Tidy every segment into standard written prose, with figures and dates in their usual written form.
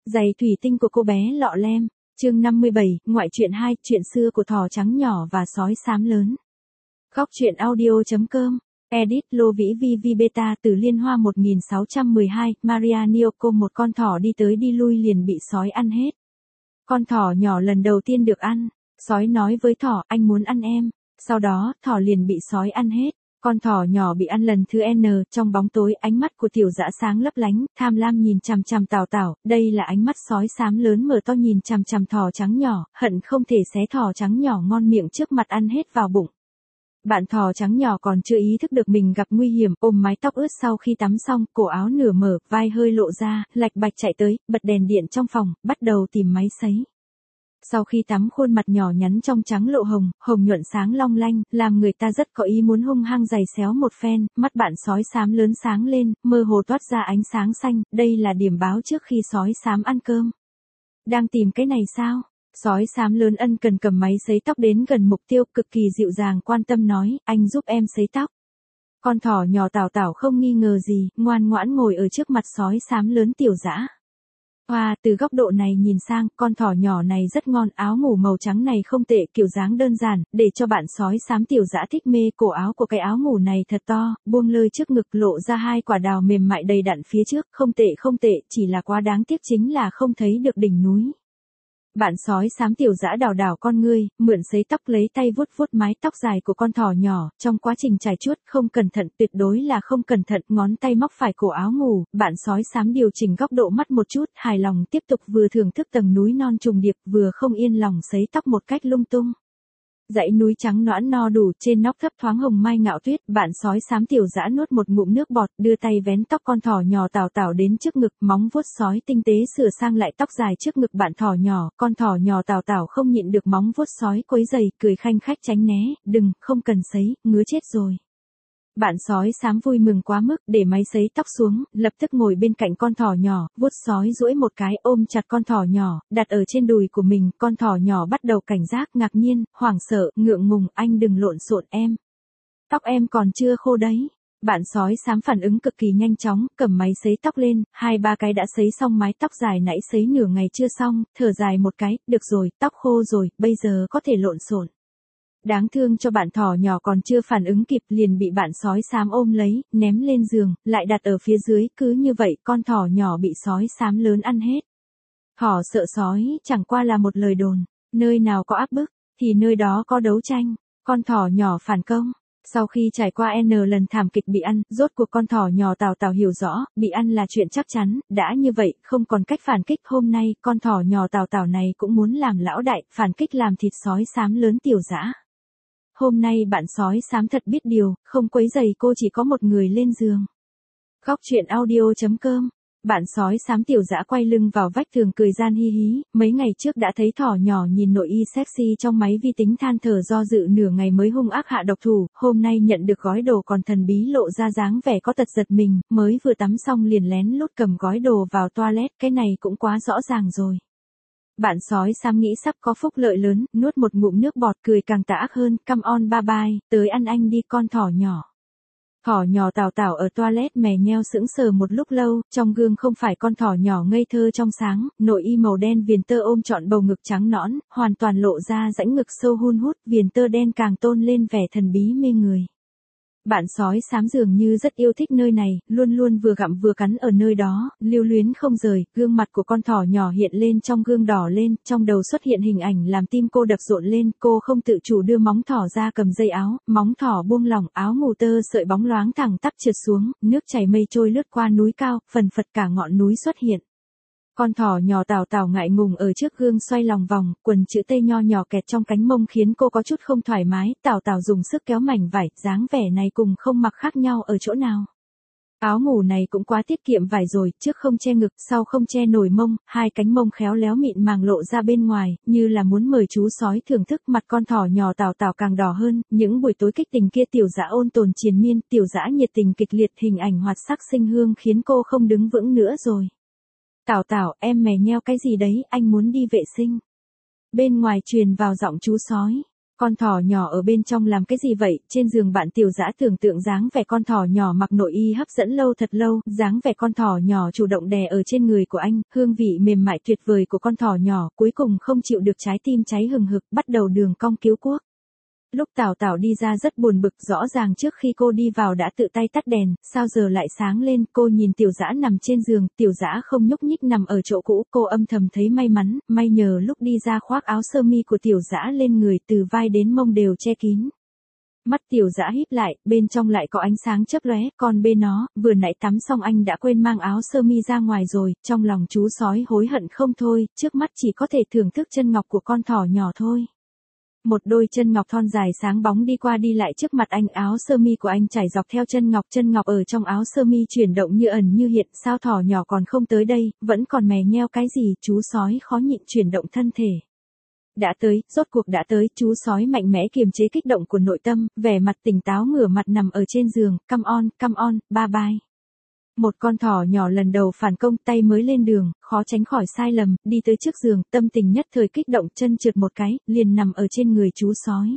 Giày thủy tinh của cô bé lọ lem, chương 57, ngoại truyện 2, chuyện xưa của thỏ trắng nhỏ và sói xám lớn. Góc truyện audio.com, edit Lô Vĩ VV Beta từ Liên Hoa 1612, Maria Nyoko. Một con thỏ đi tới đi lui liền bị sói ăn hết. Con thỏ nhỏ lần đầu tiên được ăn, sói nói với thỏ, anh muốn ăn em. Sau đó, thỏ liền bị sói ăn hết. Con thỏ nhỏ bị ăn lần thứ N, trong bóng tối ánh mắt của tiểu dã sáng lấp lánh, tham lam nhìn chằm chằm Tào Tảo, đây là ánh mắt sói xám lớn mở to nhìn chằm chằm thỏ trắng nhỏ, hận không thể xé thỏ trắng nhỏ ngon miệng trước mặt ăn hết vào bụng. Bạn thỏ trắng nhỏ còn chưa ý thức được mình gặp nguy hiểm, ôm mái tóc ướt sau khi tắm xong, cổ áo nửa mở, vai hơi lộ ra, lạch bạch chạy tới, bật đèn điện trong phòng, bắt đầu tìm máy sấy. Sau khi tắm khuôn mặt nhỏ nhắn trong trắng lộ hồng, hồng nhuận sáng long lanh, làm người ta rất có ý muốn hung hăng giày xéo một phen, mắt bạn sói xám lớn sáng lên, mơ hồ toát ra ánh sáng xanh, đây là điểm báo trước khi sói xám ăn cơm. Đang tìm cái này sao? Sói xám lớn ân cần cầm máy sấy tóc đến gần mục tiêu, cực kỳ dịu dàng quan tâm nói, anh giúp em sấy tóc. Con thỏ nhỏ Tào Tảo không nghi ngờ gì, ngoan ngoãn ngồi ở trước mặt sói xám lớn tiểu dã. Wow, từ góc độ này nhìn sang, con thỏ nhỏ này rất ngon, áo ngủ màu trắng này không tệ, kiểu dáng đơn giản, để cho bạn sói xám tiểu dã thích mê. Cổ áo của cái áo ngủ này thật to, buông lơi trước ngực lộ ra hai quả đào mềm mại đầy đặn phía trước, không tệ, chỉ là quá đáng tiếc chính là không thấy được đỉnh núi. Bạn sói xám tiểu dã đảo đảo con ngươi, mượn sấy tóc lấy tay vuốt vuốt mái tóc dài của con thỏ nhỏ, trong quá trình chải chuốt không cẩn thận, tuyệt đối là không cẩn thận, ngón tay móc phải cổ áo ngủ, bạn sói xám điều chỉnh góc độ mắt một chút, hài lòng tiếp tục vừa thưởng thức tầng núi non trùng điệp, vừa không yên lòng sấy tóc một cách lung tung. Dãy núi trắng nõn no đủ, trên nóc thấp thoáng hồng mai ngạo tuyết, bạn sói xám tiểu dã nuốt một ngụm nước bọt, đưa tay vén tóc con thỏ nhỏ Tào Tảo đến trước ngực, móng vuốt sói tinh tế sửa sang lại tóc dài trước ngực bạn thỏ nhỏ, con thỏ nhỏ Tào Tảo không nhịn được móng vuốt sói quấy giày, cười khanh khách tránh né, đừng, không cần sấy, ngứa chết rồi. Bạn sói xám vui mừng quá mức, để máy sấy tóc xuống, lập tức ngồi bên cạnh con thỏ nhỏ, vuốt sói duỗi một cái, ôm chặt con thỏ nhỏ, đặt ở trên đùi của mình, con thỏ nhỏ bắt đầu cảnh giác, ngạc nhiên, hoảng sợ, ngượng ngùng, anh đừng lộn xộn em. Tóc em còn chưa khô đấy. Bạn sói xám phản ứng cực kỳ nhanh chóng, cầm máy sấy tóc lên, 2-3 cái đã sấy xong mái tóc dài nãy sấy nửa ngày chưa xong, thở dài một cái, được rồi, tóc khô rồi, bây giờ có thể lộn xộn. Đáng thương cho bạn thỏ nhỏ còn chưa phản ứng kịp liền bị bạn sói xám ôm lấy, ném lên giường, lại đặt ở phía dưới, cứ như vậy con thỏ nhỏ bị sói xám lớn ăn hết. Thỏ sợ sói, chẳng qua là một lời đồn, nơi nào có áp bức, thì nơi đó có đấu tranh, con thỏ nhỏ phản công. Sau khi trải qua N lần thảm kịch bị ăn, rốt cuộc con thỏ nhỏ Tào Tảo hiểu rõ, bị ăn là chuyện chắc chắn, đã như vậy, không còn cách phản kích. Hôm nay, con thỏ nhỏ Tào Tảo này cũng muốn làm lão đại, phản kích làm thịt sói xám lớn tiểu dã. Hôm nay bạn sói xám thật biết điều, không quấy giày cô, chỉ có một người lên giường. Góc truyện audio.com, bạn sói xám tiểu dã quay lưng vào vách tường cười gian hi hí, mấy ngày trước đã thấy thỏ nhỏ nhìn nội y sexy trong máy vi tính than thở do dự nửa ngày mới hung ác hạ độc thủ, hôm nay nhận được gói đồ còn thần bí lộ ra dáng vẻ có tật giật mình, mới vừa tắm xong liền lén lút cầm gói đồ vào toilet, cái này cũng quá rõ ràng rồi. Bạn sói xám nghĩ sắp có phúc lợi lớn, nuốt một ngụm nước bọt cười càng tà ác hơn, come on bye bye, tới ăn anh đi con thỏ nhỏ. Thỏ nhỏ Tào Tảo ở toilet mè nheo sững sờ một lúc lâu, trong gương không phải con thỏ nhỏ ngây thơ trong sáng, nội y màu đen viền tơ ôm trọn bầu ngực trắng nõn, hoàn toàn lộ ra rãnh ngực sâu hun hút, viền tơ đen càng tôn lên vẻ thần bí mê người. Bạn sói xám dường như rất yêu thích nơi này, luôn luôn vừa gặm vừa cắn ở nơi đó, lưu luyến không rời, gương mặt của con thỏ nhỏ hiện lên trong gương đỏ lên, trong đầu xuất hiện hình ảnh làm tim cô đập rộn lên, cô không tự chủ đưa móng thỏ ra cầm dây áo, móng thỏ buông lỏng, áo ngủ tơ sợi bóng loáng thẳng tắp trượt xuống, nước chảy mây trôi lướt qua núi cao, phần phật cả ngọn núi xuất hiện. Con thỏ nhỏ Tào Tảo ngại ngùng ở trước gương xoay lòng vòng, quần chữ T nho nhỏ kẹt trong cánh mông khiến cô có chút không thoải mái, Tào Tảo dùng sức kéo mảnh vải, dáng vẻ này cùng không mặc khác nhau ở chỗ nào. Áo ngủ này cũng quá tiết kiệm vải rồi, trước không che ngực, sau không che nổi mông, hai cánh mông khéo léo mịn màng lộ ra bên ngoài, như là muốn mời chú sói thưởng thức. Mặt con thỏ nhỏ Tào Tảo càng đỏ hơn, những buổi tối kích tình kia tiểu dã ôn tồn triền miên, tiểu dã nhiệt tình kịch liệt, hình ảnh hoạt sắc sinh hương khiến cô không đứng vững nữa rồi. Tào Tảo, em mè nheo cái gì đấy, anh muốn đi vệ sinh. Bên ngoài truyền vào giọng chú sói. Con thỏ nhỏ ở bên trong làm cái gì vậy? Trên giường bạn Tiểu Dã tưởng tượng dáng vẻ con thỏ nhỏ mặc nội y hấp dẫn lâu thật lâu, dáng vẻ con thỏ nhỏ chủ động đè ở trên người của anh, hương vị mềm mại tuyệt vời của con thỏ nhỏ, cuối cùng không chịu được trái tim cháy hừng hực, bắt đầu đường cong cứu quốc. Lúc Tảo Tảo đi ra rất buồn bực, rõ ràng trước khi cô đi vào đã tự tay tắt đèn, sao giờ lại sáng lên, cô nhìn Tiểu Dã nằm trên giường, Tiểu Dã không nhúc nhích nằm ở chỗ cũ, cô âm thầm thấy may mắn, may nhờ lúc đi ra khoác áo sơ mi của Tiểu Dã lên người từ vai đến mông đều che kín. Mắt Tiểu Dã híp lại, bên trong lại có ánh sáng chớp lóe, còn bên nó, vừa nãy tắm xong anh đã quên mang áo sơ mi ra ngoài rồi, trong lòng chú sói hối hận không thôi, trước mắt chỉ có thể thưởng thức chân ngọc của con thỏ nhỏ thôi. Một đôi chân ngọc thon dài sáng bóng đi qua đi lại trước mặt anh, áo sơ mi của anh trải dọc theo chân ngọc ở trong áo sơ mi chuyển động như ẩn như hiện, sao thỏ nhỏ còn không tới đây, vẫn còn mè nheo cái gì, chú sói khó nhịn chuyển động thân thể. Đã tới, rốt cuộc đã tới, chú sói mạnh mẽ kiềm chế kích động của nội tâm, vẻ mặt tỉnh táo ngửa mặt nằm ở trên giường, come on, bye bye. Một con thỏ nhỏ lần đầu phản công, tay mới lên đường, khó tránh khỏi sai lầm, đi tới trước giường, tâm tình nhất thời kích động, chân trượt một cái, liền nằm ở trên người chú sói.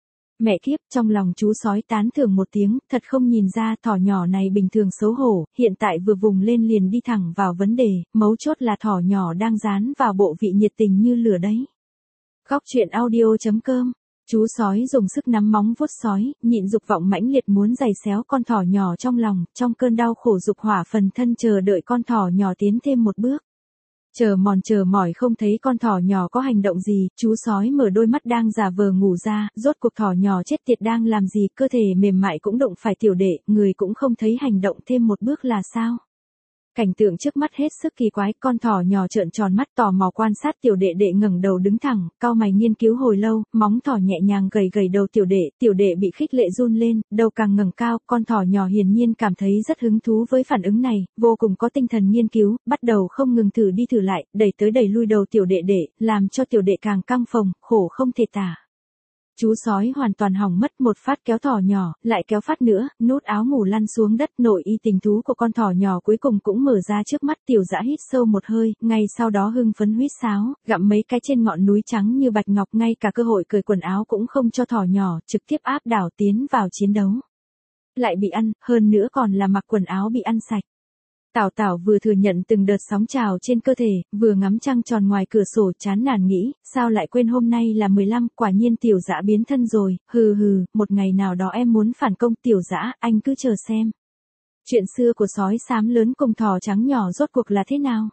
Mẹ kiếp, trong lòng chú sói tán thưởng một tiếng, thật không nhìn ra thỏ nhỏ này bình thường xấu hổ, hiện tại vừa vùng lên liền đi thẳng vào vấn đề, mấu chốt là thỏ nhỏ đang dán vào bộ vị nhiệt tình như lửa đấy. Góc truyện audio.com. Chú sói dùng sức nắm móng vuốt sói, nhịn dục vọng mãnh liệt muốn giày xéo con thỏ nhỏ trong lòng, trong cơn đau khổ dục hỏa phần thân chờ đợi con thỏ nhỏ tiến thêm một bước. Chờ mỏi không thấy con thỏ nhỏ có hành động gì, chú sói mở đôi mắt đang giả vờ ngủ ra, rốt cuộc thỏ nhỏ chết tiệt đang làm gì, cơ thể mềm mại cũng đụng phải tiểu đệ, người cũng không thấy hành động thêm một bước là sao. Cảnh tượng trước mắt hết sức kỳ quái, con thỏ nhỏ trợn tròn mắt tò mò quan sát tiểu đệ đệ ngẩng đầu đứng thẳng, cau mày nghiên cứu hồi lâu, móng thỏ nhẹ nhàng gầy đầu tiểu đệ bị khích lệ run lên, đầu càng ngẩng cao, con thỏ nhỏ hiển nhiên cảm thấy rất hứng thú với phản ứng này, vô cùng có tinh thần nghiên cứu, bắt đầu không ngừng thử đi thử lại, đẩy tới đẩy lui đầu tiểu đệ đệ, làm cho tiểu đệ càng căng phồng, khổ không thể tả. Chú sói hoàn toàn hỏng mất, một phát kéo thỏ nhỏ, lại kéo phát nữa, nút áo ngủ lăn xuống đất, nội y tình thú của con thỏ nhỏ cuối cùng cũng mở ra trước mắt. Tiểu Dã hít sâu một hơi, ngay sau đó hưng phấn huýt sáo, gặm mấy cái trên ngọn núi trắng như bạch ngọc, ngay cả cơ hội cởi quần áo cũng không cho thỏ nhỏ, trực tiếp áp đảo tiến vào chiến đấu. Lại bị ăn, hơn nữa còn là mặc quần áo bị ăn sạch. Tảo Tảo vừa thừa nhận từng đợt sóng trào trên cơ thể, vừa ngắm trăng tròn ngoài cửa sổ, chán nản nghĩ, sao lại quên hôm nay là 15, quả nhiên Tiểu Dã biến thân rồi, một ngày nào đó em muốn phản công. Tiểu Dã, anh cứ chờ xem. Chuyện xưa của sói xám lớn cùng thỏ trắng nhỏ rốt cuộc là thế nào?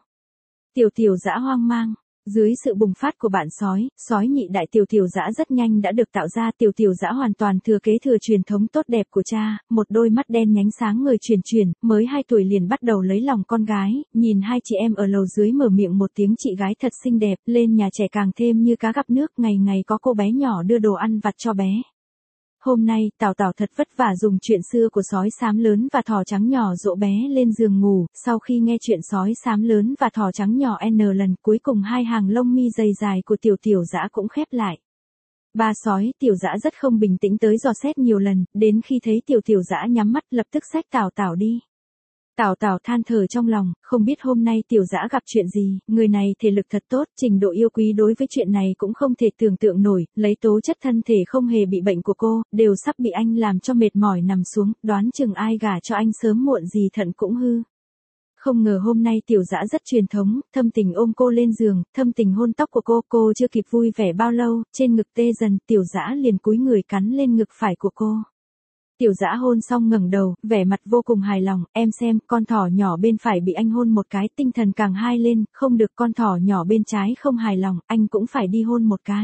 Tiểu Dã hoang mang. Dưới sự bùng phát của bạn sói nhị đại Tiểu Dã rất nhanh đã được tạo ra. Tiểu Dã hoàn toàn thừa kế thừa truyền thống tốt đẹp của cha, một đôi mắt đen nhánh sáng ngời chuyển, mới 2 tuổi liền bắt đầu lấy lòng con gái, nhìn hai chị em ở lầu dưới mở miệng một tiếng chị gái thật xinh đẹp, lên nhà trẻ càng thêm như cá gặp nước, ngày ngày có cô bé nhỏ đưa đồ ăn vặt cho bé. Hôm nay, Tảo Tảo thật vất vả dùng chuyện xưa của sói xám lớn và thỏ trắng nhỏ dỗ bé lên giường ngủ, sau khi nghe chuyện sói xám lớn và thỏ trắng nhỏ n lần, cuối cùng hai hàng lông mi dày dài của Tiểu Dã cũng khép lại. Ba sói, Tiểu Dã rất không bình tĩnh tới dò xét nhiều lần, đến khi thấy Tiểu Dã nhắm mắt lập tức xách Tảo Tảo đi. Tảo Tảo than thở trong lòng, không biết hôm nay Tiểu Dã gặp chuyện gì, người này thể lực thật tốt, trình độ yêu quý đối với chuyện này cũng không thể tưởng tượng nổi, lấy tố chất thân thể không hề bị bệnh của cô, đều sắp bị anh làm cho mệt mỏi nằm xuống, đoán chừng ai gả cho anh sớm muộn gì thận cũng hư. Không ngờ hôm nay Tiểu Dã rất truyền thống, thâm tình ôm cô lên giường, thâm tình hôn tóc của cô chưa kịp vui vẻ bao lâu, trên ngực tê dần, Tiểu Dã liền cúi người cắn lên ngực phải của cô. Tiểu Dã hôn xong ngẩng đầu, vẻ mặt vô cùng hài lòng, em xem, con thỏ nhỏ bên phải bị anh hôn một cái, tinh thần càng hai lên, không được, con thỏ nhỏ bên trái không hài lòng, anh cũng phải đi hôn một cái.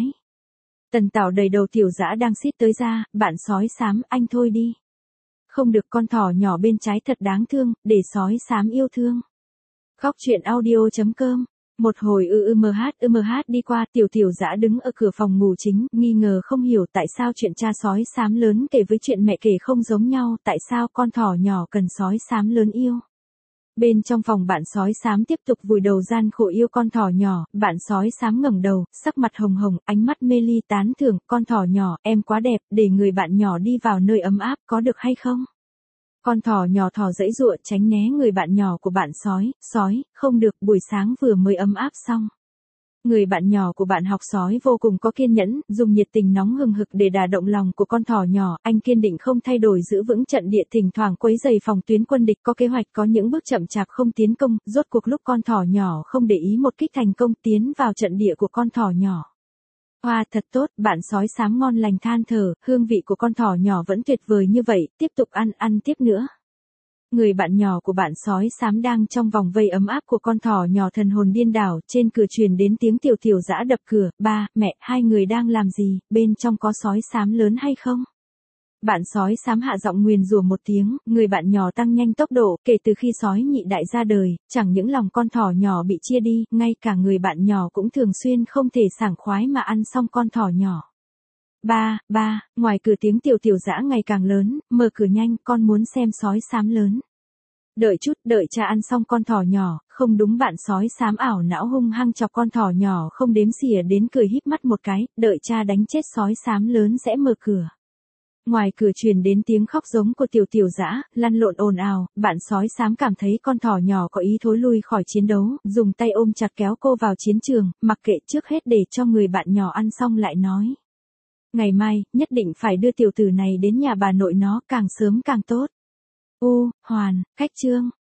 Tần Tảo đầy đầu Tiểu Dã đang xít tới ra, bạn sói xám, anh thôi đi. Không được, con thỏ nhỏ bên trái thật đáng thương, để sói xám yêu thương. Góc truyện audio.com. Một hồi đi qua, Tiểu Dã đứng ở cửa phòng ngủ chính, nghi ngờ không hiểu tại sao chuyện cha sói xám lớn kể với chuyện mẹ kể không giống nhau, tại sao con thỏ nhỏ cần sói xám lớn yêu. Bên trong phòng bạn sói xám tiếp tục vùi đầu gian khổ yêu con thỏ nhỏ, bạn sói xám ngẩng đầu, sắc mặt hồng hồng, ánh mắt mê ly tán thưởng, con thỏ nhỏ, em quá đẹp, để người bạn nhỏ đi vào nơi ấm áp, có được hay không? Con thỏ nhỏ giãy giụa tránh né người bạn nhỏ của bạn sói, không được, buổi sáng vừa mới ấm áp xong. Người bạn nhỏ của bạn học sói vô cùng có kiên nhẫn, dùng nhiệt tình nóng hừng hực để đả động lòng của con thỏ nhỏ, anh kiên định không thay đổi giữ vững trận địa, thỉnh thoảng quấy rầy phòng tuyến quân địch, có kế hoạch, có những bước chậm chạp không tiến công, rốt cuộc lúc con thỏ nhỏ không để ý một kích thành công tiến vào trận địa của con thỏ nhỏ. Hoa thật tốt, bạn sói xám ngon lành than thở, hương vị của con thỏ nhỏ vẫn tuyệt vời như vậy, tiếp tục ăn tiếp nữa. Người bạn nhỏ của bạn sói xám đang trong vòng vây ấm áp của con thỏ nhỏ thần hồn điên đảo, trên cửa truyền đến tiếng tiểu tiểu dã đập cửa, ba, mẹ, hai người đang làm gì, bên trong có sói xám lớn hay không? Bạn sói xám hạ giọng nguyền rủa một tiếng, người bạn nhỏ tăng nhanh tốc độ, kể từ khi sói nhị đại ra đời, chẳng những lòng con thỏ nhỏ bị chia đi, ngay cả người bạn nhỏ cũng thường xuyên không thể sảng khoái mà ăn xong con thỏ nhỏ. Ba, ngoài cửa tiếng tiểu tiểu dã ngày càng lớn, mở cửa nhanh, con muốn xem sói xám lớn. Đợi chút, đợi cha ăn xong con thỏ nhỏ, không đúng, bạn sói xám ảo não hung hăng chọc con thỏ nhỏ không đếm xỉa đến cười híp mắt một cái, đợi cha đánh chết sói xám lớn sẽ mở cửa. Ngoài cửa truyền đến tiếng khóc giống của tiểu tiểu dã, lăn lộn ồn ào, bạn sói xám cảm thấy con thỏ nhỏ có ý thối lui khỏi chiến đấu, dùng tay ôm chặt kéo cô vào chiến trường, mặc kệ, trước hết để cho người bạn nhỏ ăn xong lại nói. Ngày mai, nhất định phải đưa tiểu tử này đến nhà bà nội nó, càng sớm càng tốt. Hoàn, khách chương.